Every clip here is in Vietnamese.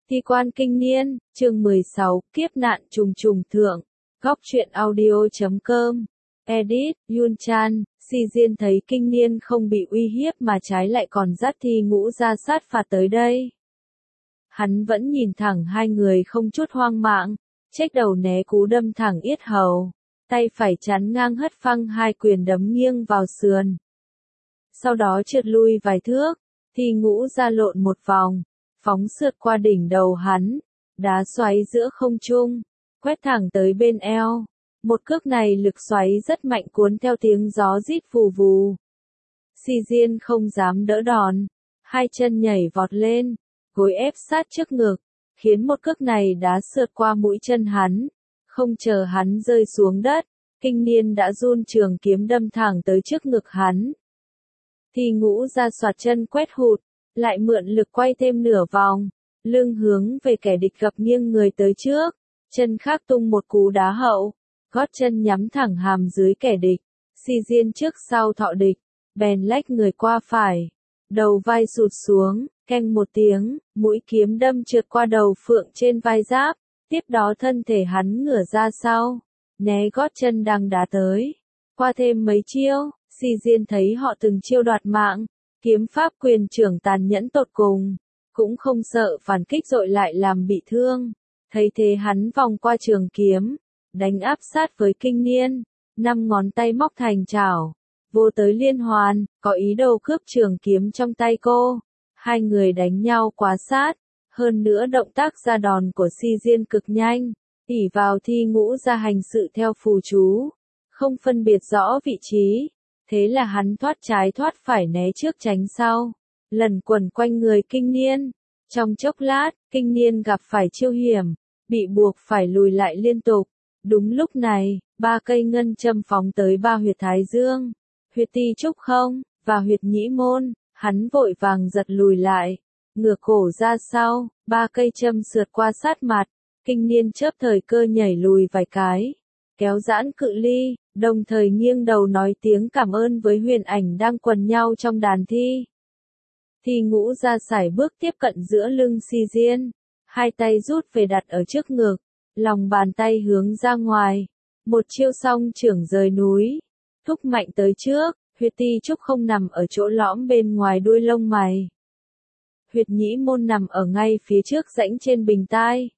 Thi quan kinh niên, chương 16, kiếp nạn trùng trùng thượng. Góc truyện audio.com. Edit, Yun Chan, Si Diên thấy kinh niên không bị uy hiếp mà trái lại còn dắt Thi Ngũ ra sát phạt tới đây. Hắn vẫn nhìn thẳng hai người không chút hoang mạng, chếch đầu né cú đâm thẳng yết hầu, tay phải chắn ngang hất phăng hai quyền đấm nghiêng vào sườn. Sau đó trượt lui vài thước, Thi Ngũ ra lộn một vòng, phóng sượt qua đỉnh đầu hắn, đá xoáy giữa không trung, quét thẳng tới bên eo. Một cước này lực xoáy rất mạnh cuốn theo tiếng gió rít vù vù. Si Diên không dám đỡ đòn, hai chân nhảy vọt lên, gối ép sát trước ngực, khiến một cước này đá sượt qua mũi chân hắn. Không chờ hắn rơi xuống đất, kinh niên đã run trường kiếm đâm thẳng tới trước ngực hắn. Thi Ngũ ra xoạt chân quét hụt, lại mượn lực quay thêm nửa vòng, lưng hướng về kẻ địch gập nghiêng người tới trước, chân khác tung một cú đá hậu, gót chân nhắm thẳng hàm dưới kẻ địch. Si Diên trước sau thọ địch, bèn lách người qua phải, đầu vai sụt xuống, keng một tiếng, mũi kiếm đâm trượt qua đầu phượng trên vai giáp, tiếp đó thân thể hắn ngửa ra sau, né gót chân đang đá tới. Qua thêm mấy chiêu, Si Diên thấy họ từng chiêu đoạt mạng, kiếm pháp quyền trưởng tàn nhẫn tột cùng, cũng không sợ phản kích dội lại làm bị thương. Thấy thế hắn vòng qua trường kiếm, đánh áp sát với kinh niên, 5 ngón tay móc thành chảo, vô tới liên hoàn, có ý đồ cướp trường kiếm trong tay cô. Hai người đánh nhau quá sát, hơn nữa động tác ra đòn của Si Diên cực nhanh, ỷ vào Thi Ngũ ra hành sự theo phù chú, không phân biệt rõ vị trí. Thế là hắn thoát trái thoát phải né trước tránh sau, lần quẩn quanh người kinh niên. Trong chốc lát, kinh niên gặp phải chiêu hiểm, bị buộc phải lùi lại liên tục. Đúng lúc này, 3 cây ngân châm phóng tới 3 huyệt thái dương, huyệt ti trúc không, và huyệt nhĩ môn. Hắn vội vàng giật lùi lại, ngửa cổ ra sau, 3 cây châm sượt qua sát mặt. Kinh niên chớp thời cơ nhảy lùi vài cái, kéo giãn cự ly, đồng thời nghiêng đầu nói tiếng cảm ơn với huyền ảnh đang quần nhau trong đàn thi. Thi Ngũ ra sải bước tiếp cận giữa lưng Si Diên, hai tay rút về đặt ở trước ngực, lòng bàn tay hướng ra ngoài, một chiêu song chưởng rời núi, thúc mạnh tới trước. Huyệt ti trúc không nằm ở chỗ lõm bên ngoài đuôi lông mày. Huyệt nhĩ môn nằm ở ngay phía trước rãnh trên bình tai.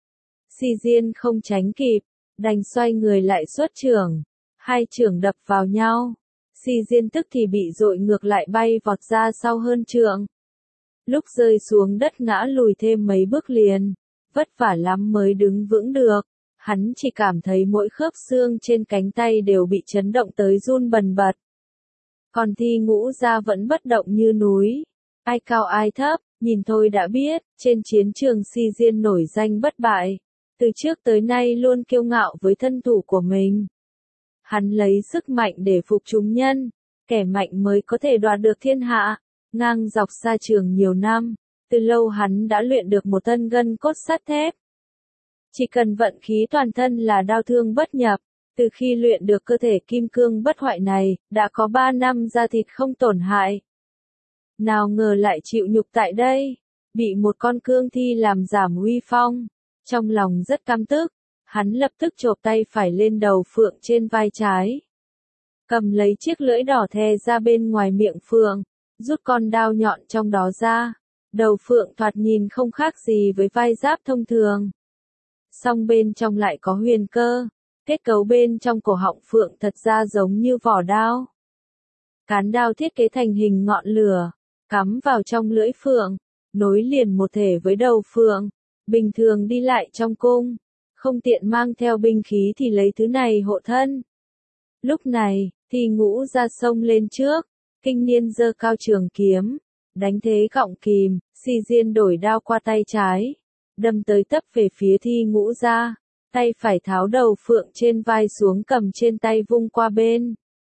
Si Diên không tránh kịp, đành xoay người lại xuất chưởng, hai chưởng đập vào nhau. Si Diên tức thì bị dội ngược lại bay vọt ra sau hơn trượng. Lúc rơi xuống đất ngã lùi thêm mấy bước liền, vất vả lắm mới đứng vững được. Hắn chỉ cảm thấy mỗi khớp xương trên cánh tay đều bị chấn động tới run bần bật. Còn Thi Ngũ ra vẫn bất động như núi, ai cao ai thấp, nhìn thôi đã biết, trên chiến trường Si Diên nổi danh bất bại, từ trước tới nay luôn kiêu ngạo với thân thủ của mình. Hắn lấy sức mạnh để phục chúng nhân, kẻ mạnh mới có thể đoạt được thiên hạ. Ngang dọc xa trường nhiều năm, từ lâu hắn đã luyện được một thân gân cốt sắt thép. Chỉ cần vận khí toàn thân là đao thương bất nhập. Từ khi luyện được cơ thể kim cương bất hoại này, đã có 3 năm da thịt không tổn hại. Nào ngờ lại chịu nhục tại đây, bị một con cương thi làm giảm uy phong. Trong lòng rất căm tức, hắn lập tức chộp tay phải lên đầu phượng trên vai trái. Cầm lấy chiếc lưỡi đỏ thè ra bên ngoài miệng phượng, rút con đao nhọn trong đó ra. Đầu phượng thoạt nhìn không khác gì với vai giáp thông thường. Song bên trong lại có huyền cơ. Kết cấu bên trong cổ họng phượng thật ra giống như vỏ đao. Cán đao thiết kế thành hình ngọn lửa, cắm vào trong lưỡi phượng, nối liền một thể với đầu phượng. Bình thường đi lại trong cung, không tiện mang theo binh khí thì lấy thứ này hộ thân. Lúc này, Thi Ngũ ra sông lên trước, kinh niên giơ cao trường kiếm, đánh thế gọng kìm. Si Diên đổi đao qua tay trái, đâm tới tấp về phía Thi Ngũ ra. Tay phải tháo đầu phượng trên vai xuống cầm trên tay vung qua bên.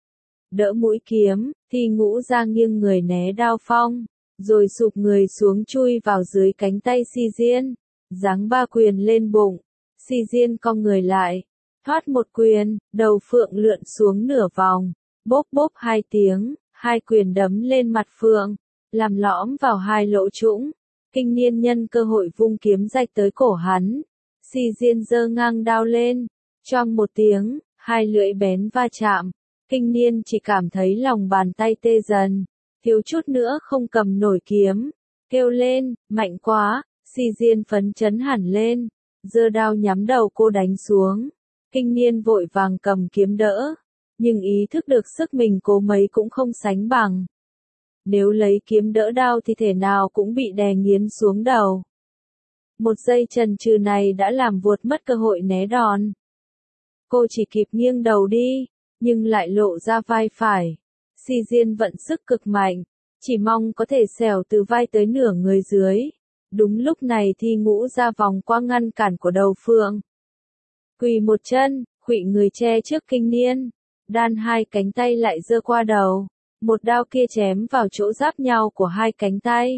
Đỡ mũi kiếm, Thi Ngũ ra nghiêng người né đao phong, rồi sụp người xuống chui vào dưới cánh tay Si Diên, giáng 3 quyền lên bụng. Si Diên cong người lại, thoát một quyền, đầu phượng lượn xuống nửa vòng, bốp bốp 2 tiếng, 2 quyền đấm lên mặt phượng, làm lõm vào 2 lỗ trũng. Kinh niên nhân cơ hội vung kiếm rạch tới cổ hắn. Si Diên giơ ngang đao lên. Choang một tiếng, hai lưỡi bén va chạm. Kinh niên chỉ cảm thấy lòng bàn tay tê dần. Thiếu chút nữa không cầm nổi kiếm. Kêu lên, mạnh quá. Si Diên phấn chấn hẳn lên. Giơ đao nhắm đầu cô đánh xuống. Kinh niên vội vàng cầm kiếm đỡ. Nhưng ý thức được sức mình cố mấy cũng không sánh bằng. Nếu lấy kiếm đỡ đao thì thể nào cũng bị đè nghiến xuống đầu. Một giây chần chừ này đã làm vuột mất cơ hội né đòn. Cô chỉ kịp nghiêng đầu đi, nhưng lại lộ ra vai phải. Si Diên vận sức cực mạnh, chỉ mong có thể xẻo từ vai tới nửa người dưới. Đúng lúc này Thi Ngũ ra vòng qua ngăn cản của Đầu Phượng. Quỳ một chân, khuỵu người che trước kinh niên. Đan hai cánh tay lại giơ qua đầu. Một đao kia chém vào chỗ giáp nhau của hai cánh tay.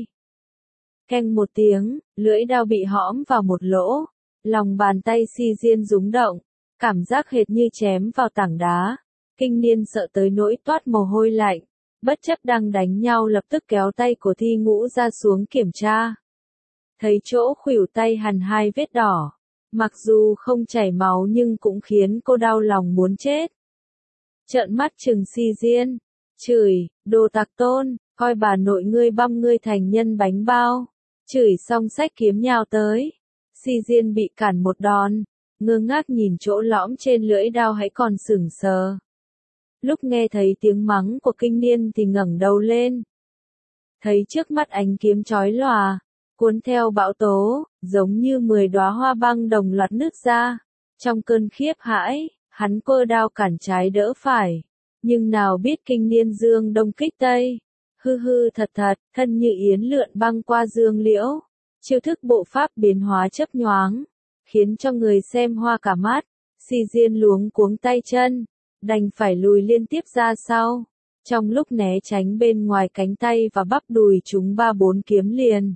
Keng một tiếng, lưỡi đao bị hõm vào một lỗ. Lòng bàn tay Si Diên rúng động. Cảm giác hệt như chém vào tảng đá. Kinh niên sợ tới nỗi toát mồ hôi lạnh. Bất chấp đang đánh nhau lập tức kéo tay của Thi Ngũ ra xuống kiểm tra. Thấy chỗ khuỷu tay hằn hai vết đỏ. Mặc dù không chảy máu nhưng cũng khiến cô đau lòng muốn chết. Trợn mắt trừng Si Diên. Chửi, đồ tặc tôn, coi bà nội ngươi băm ngươi thành nhân bánh bao. Chửi xong xách kiếm nhào tới. Si Diên bị cản một đòn. Ngơ ngác nhìn chỗ lõm trên lưỡi đao hãy còn sững sờ. Lúc nghe thấy tiếng mắng của kinh niên thì ngẩng đầu lên. Thấy trước mắt ánh kiếm chói lòa, cuốn theo bão tố, giống như 10 đóa hoa băng đồng loạt nứt ra. Trong cơn khiếp hãi, hắn quơ đao cản trái đỡ phải. Nhưng nào biết kinh niên dương đông kích tây. Hư hư thật thật, thân như yến lượn băng qua dương liễu. Chiêu thức bộ pháp biến hóa chấp nhoáng, khiến cho người xem hoa cả mắt. Si Diên luống cuống tay chân, đành phải lùi liên tiếp ra sau. Trong lúc né tránh bên ngoài cánh tay và bắp đùi chúng 3-4 kiếm liền.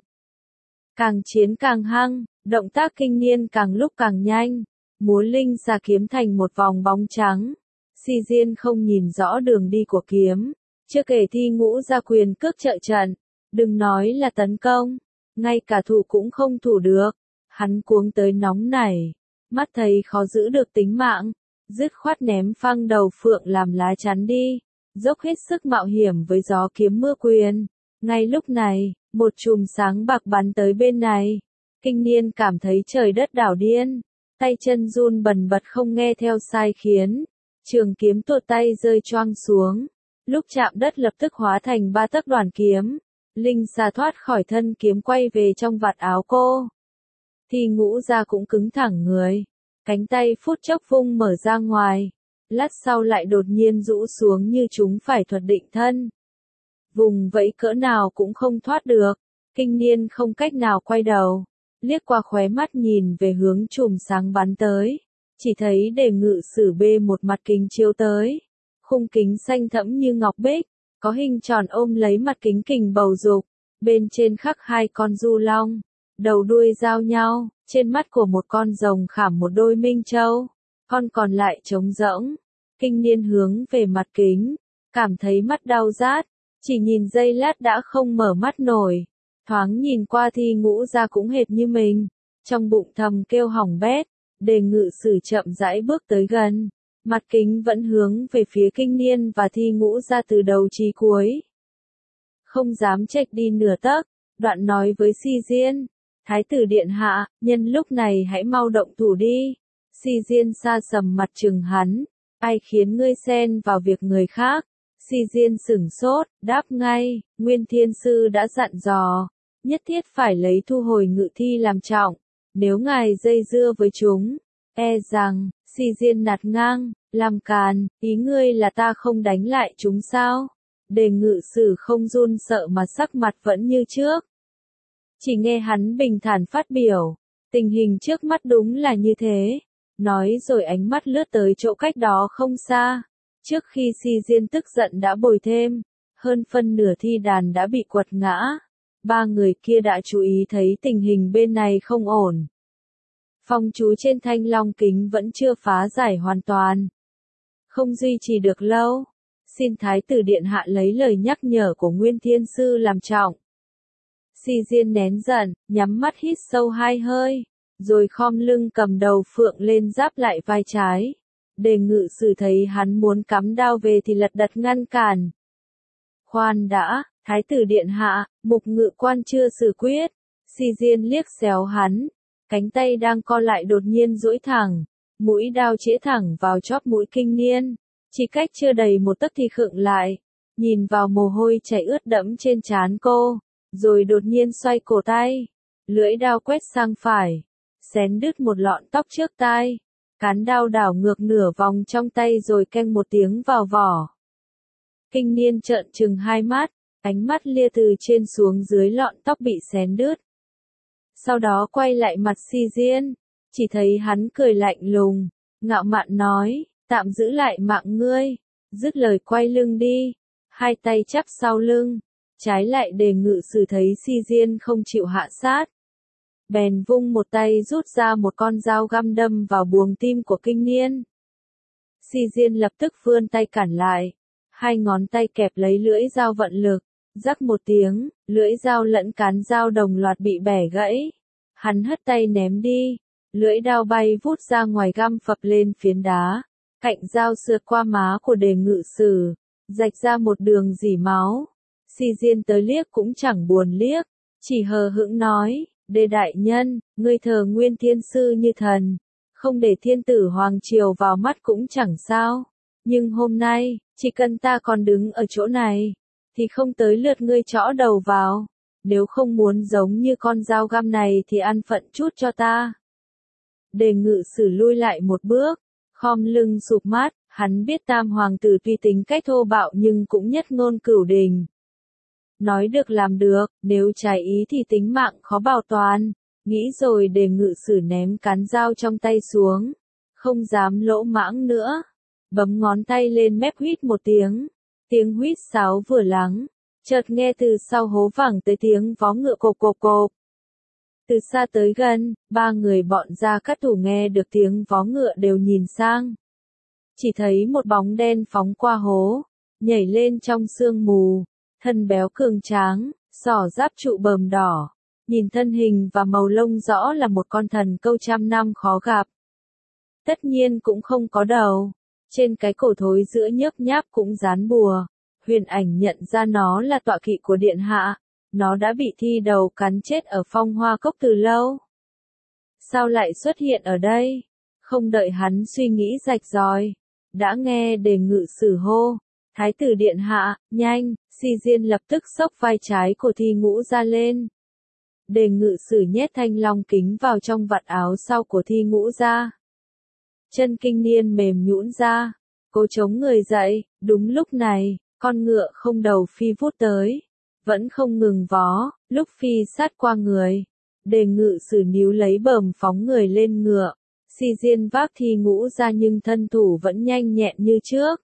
Càng chiến càng hăng, động tác kinh niên càng lúc càng nhanh. Múa linh xà kiếm thành một vòng bóng trắng. Si Diên không nhìn rõ đường đi của kiếm. Chưa kể Thi Ngũ ra quyền cước trợ trận. Đừng nói là tấn công, ngay cả thủ cũng không thủ được. Hắn cuống tới nóng nảy, mắt thấy khó giữ được tính mạng, dứt khoát ném phăng Đầu Phượng làm lá chắn đi, dốc hết sức mạo hiểm với gió kiếm mưa quyền. Ngay lúc này, một chùm sáng bạc bắn tới bên này. Kinh niên cảm thấy trời đất đảo điên, tay chân run bần bật không nghe theo sai khiến. Trường kiếm tuột tay rơi choang xuống, lúc chạm đất lập tức hóa thành 3 tấc đoàn kiếm. Linh xà thoát khỏi thân kiếm quay về trong vạt áo cô. Thi Ngũ ra cũng cứng thẳng người. Cánh tay phút chốc vung mở ra ngoài. Lát sau lại đột nhiên rũ xuống như chúng phải thuật định thân. Vùng vẫy cỡ nào cũng không thoát được. Kinh niên không cách nào quay đầu. Liếc qua khóe mắt nhìn về hướng chùm sáng bắn tới. Chỉ thấy Đề Ngự Sử bê một mặt kính chiếu tới. Khung kính xanh thẫm như ngọc bích. Có hình tròn ôm lấy mặt kính kình bầu dục. Bên trên khắc 2 con du long. Đầu đuôi giao nhau, trên mắt của một con rồng khảm một đôi minh châu. Con còn lại trống rỗng. Kinh niên hướng về mặt kính. Cảm thấy mắt đau rát. Chỉ nhìn giây lát đã không mở mắt nổi. Thoáng nhìn qua Thi Ngũ ra cũng hệt như mình. Trong bụng thầm kêu hỏng bét. Đề Ngự Sử chậm rãi bước tới gần. Mặt kính vẫn hướng về phía kinh niên và Thi Ngũ ra từ đầu chí cuối. Không dám chệch đi nửa tấc, đoạn nói với Si Diên. Thái tử điện hạ, nhân lúc này hãy mau động thủ đi. Si Diên sa sầm mặt trừng hắn. Ai khiến ngươi xen vào việc người khác? Si Diên sửng sốt, đáp ngay, Nguyên Thiên Sư đã dặn dò. Nhất thiết phải lấy thu hồi ngự thi làm trọng. Nếu ngài dây dưa với chúng, e rằng, Si Diên nạt ngang, làm càn, ý ngươi là ta không đánh lại chúng sao? Đề Ngự Sử không run sợ mà sắc mặt vẫn như trước. Chỉ nghe hắn bình thản phát biểu, tình hình trước mắt đúng là như thế. Nói rồi ánh mắt lướt tới chỗ cách đó không xa. Trước khi Si Diên tức giận đã bồi thêm, hơn phân nửa thi đàn đã bị quật ngã. 3 người kia đã chú ý thấy tình hình bên này không ổn. Phong chú trên thanh long kính vẫn chưa phá giải hoàn toàn. Không duy trì được lâu. Xin Thái tử điện hạ lấy lời nhắc nhở của Nguyên Thiên Sư làm trọng. Si Diên nén giận, nhắm mắt hít sâu 2 hơi, rồi khom lưng cầm đầu phượng lên giáp lại vai trái. Đề Ngự Sử thấy hắn muốn cắm đao về thì lật đật ngăn cản. Khoan đã, Thái tử điện hạ, Mục Ngự Quan chưa xử quyết. Si Diên liếc xéo hắn, cánh tay đang co lại đột nhiên duỗi thẳng, mũi đao chĩa thẳng vào chóp mũi Kinh Niên, chỉ cách chưa đầy một tấc thì khựng lại, nhìn vào mồ hôi chảy ướt đẫm trên trán cô, rồi đột nhiên xoay cổ tay, lưỡi đao quét sang phải, xén đứt một lọn tóc trước tai, cán đao đảo ngược nửa vòng trong tay rồi keng một tiếng vào vỏ. Kinh Niên trợn trừng 2 mắt, ánh mắt lia từ trên xuống dưới lọn tóc bị xén đứt. Sau đó quay lại mặt Si Diên, chỉ thấy hắn cười lạnh lùng, ngạo mạn nói, tạm giữ lại mạng ngươi, dứt lời quay lưng đi, 2 tay chắp sau lưng, trái lại Đề Ngự Sử thấy Si Diên không chịu hạ sát. Bèn vung một tay rút ra một con dao găm đâm vào buồng tim của Kinh Niên. Si Diên lập tức vươn tay cản lại, 2 ngón tay kẹp lấy lưỡi dao vận lực, rắc một tiếng, lưỡi dao lẫn cán dao đồng loạt bị bẻ gãy. Hắn hất tay ném đi, lưỡi đao bay vút ra ngoài găm phập lên phiến đá, cạnh dao sượt qua má của Đề Ngự Sử, rạch ra một đường rỉ máu. Si Diên tới liếc cũng chẳng buồn liếc, chỉ hờ hững nói, Đề đại nhân, ngươi thờ Nguyên Thiên Sư như thần, không để thiên tử hoàng triều vào mắt cũng chẳng sao, nhưng hôm nay, chỉ cần ta còn đứng ở chỗ này, thì không tới lượt ngươi chõ đầu vào, nếu không muốn giống như con dao găm này thì ăn phận chút cho ta. Đề Ngự Sử lui lại một bước, khom lưng sụp mắt, hắn biết Tam hoàng tử tuy tính cách thô bạo nhưng cũng nhất ngôn cửu đình. Nói được làm được, nếu trái ý thì tính mạng khó bảo toàn. Nghĩ rồi Đề Ngự Sử ném cán dao trong tay xuống, không dám lỗ mãng nữa, bấm ngón tay lên mép huýt một tiếng, tiếng huýt sáo vừa lắng, chợt nghe từ sau hố vẳng tới tiếng vó ngựa cộp cộp cộp. Từ xa tới gần, 3 người bọn Gia Cát Thủ nghe được tiếng vó ngựa đều nhìn sang. Chỉ thấy một bóng đen phóng qua hố, nhảy lên trong sương mù, thân béo cường tráng, xỏ giáp trụ bờm đỏ, nhìn thân hình và màu lông rõ là một con thần câu trăm năm khó gặp. Tất nhiên cũng không có đầu, trên cái cổ thối giữa nhớp nháp cũng dán bùa. Huyền Ảnh nhận ra nó là tọa kỵ của điện hạ, nó đã bị thi đầu cắn chết ở Phong Hoa Cốc từ lâu. Sao lại xuất hiện ở đây? Không đợi hắn suy nghĩ rạch ròi, đã nghe Đề Ngự Sử hô, Thái tử điện hạ, nhanh. Si Diên lập tức xốc vai trái của Thi Ngũ ra lên. Đề Ngự Sử nhét thanh long kính vào trong vạt áo sau của Thi Ngũ ra. Chân Kinh Niên mềm nhũn ra, cố chống người dậy, đúng lúc này, con ngựa không đầu phi vút tới, vẫn không ngừng vó, lúc phi sát qua người. Đề Ngự Sử níu lấy bờm phóng người lên ngựa, Si Diên vác Thi Ngũ ra nhưng thân thủ vẫn nhanh nhẹn như trước.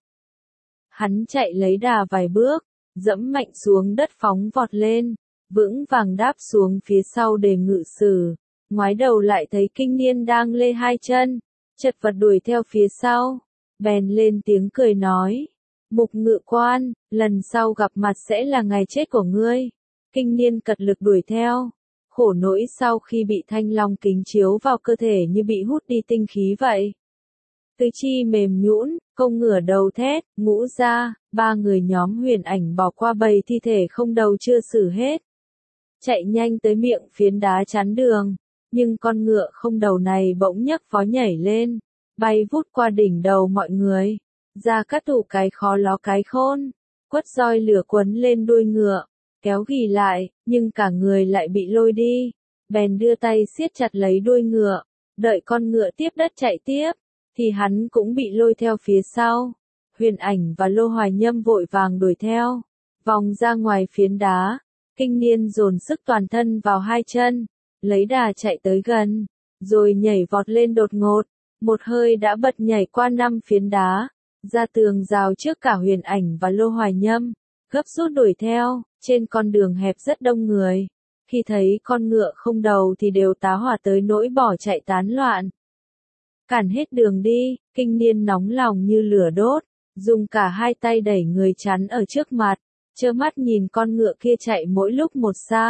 Hắn chạy lấy đà vài bước, dẫm mạnh xuống đất phóng vọt lên, vững vàng đáp xuống phía sau Đề Ngự Sử, ngoái đầu lại thấy Kinh Niên đang lê 2 chân, chật vật đuổi theo phía sau, bèn lên tiếng cười nói, Mục Ngự Quan, lần sau gặp mặt sẽ là ngày chết của ngươi. Kinh Niên cật lực đuổi theo, khổ nỗi sau khi bị thanh long kính chiếu vào cơ thể như bị hút đi tinh khí vậy. Tứ chi mềm nhũn, công ngửa đầu thét, Ngũ ra, 3 người nhóm Huyền Ảnh bỏ qua bầy thi thể không đầu chưa xử hết. Chạy nhanh tới miệng phiến đá chắn đường, nhưng con ngựa không đầu này bỗng nhấc vó nhảy lên, bay vút qua đỉnh đầu mọi người. Gia Cát Thủ cái khó ló cái khôn, quất roi lửa quấn lên đuôi ngựa, kéo ghì lại, nhưng cả người lại bị lôi đi. Bèn đưa tay siết chặt lấy đuôi ngựa, đợi con ngựa tiếp đất chạy tiếp, thì hắn cũng bị lôi theo phía sau. Huyền Ảnh và Lô Hoài Nhâm vội vàng đuổi theo, vòng ra ngoài phiến đá. Kinh Niên dồn sức toàn thân vào 2 chân, lấy đà chạy tới gần, rồi nhảy vọt lên đột ngột, một hơi đã bật nhảy qua 5 phiến đá, ra tường rào trước cả Huyền Ảnh và Lô Hoài Nhâm, gấp rút đuổi theo. Trên con đường hẹp rất đông người, khi thấy con ngựa không đầu thì đều tá hỏa tới nỗi bỏ chạy tán loạn. Cản hết đường đi, Kinh Niên nóng lòng như lửa đốt, dùng cả 2 tay đẩy người chắn ở trước mặt, trơ mắt nhìn con ngựa kia chạy mỗi lúc một xa.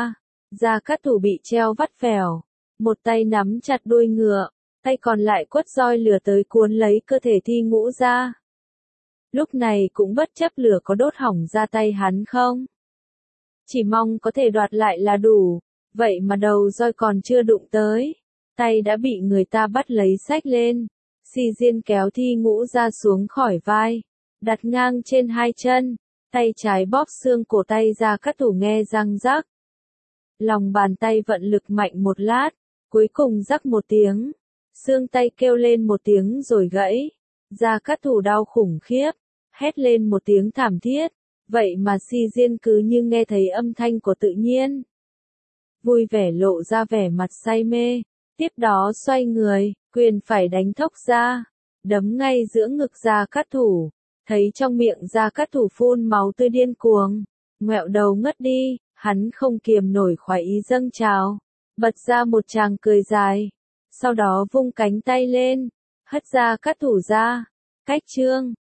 Gia Cát Thủ bị treo vắt vẻo, một tay nắm chặt đuôi ngựa, tay còn lại quất roi lửa tới cuốn lấy cơ thể Thi Ngũ ra. Lúc này cũng bất chấp lửa có đốt hỏng ra tay hắn không. Chỉ mong có thể đoạt lại là đủ, vậy mà đầu roi còn chưa đụng tới, tay đã bị người ta bắt lấy xách lên. Si Diên kéo Thi Ngũ ra xuống khỏi vai, đặt ngang trên hai chân, tay trái bóp xương cổ tay Gia Cát Thủ nghe răng rắc. Lòng bàn tay vận lực mạnh một lát, cuối cùng rắc một tiếng, xương tay kêu lên một tiếng rồi gãy. Gia Cát Thủ đau khủng khiếp, hét lên một tiếng thảm thiết, vậy mà Si Diên cứ như nghe thấy âm thanh của tự nhiên. Vui vẻ lộ ra vẻ mặt say mê, tiếp đó xoay người, quyền phải đánh thốc ra, đấm ngay giữa ngực Gia Cát Thủ, thấy trong miệng Gia Cát Thủ phun máu tươi điên cuồng, ngoẹo đầu ngất đi, hắn không kiềm nổi khoái ý dâng trào, bật ra một tràng cười dài, sau đó vung cánh tay lên, hất Gia Cát Thủ ra, cách chương.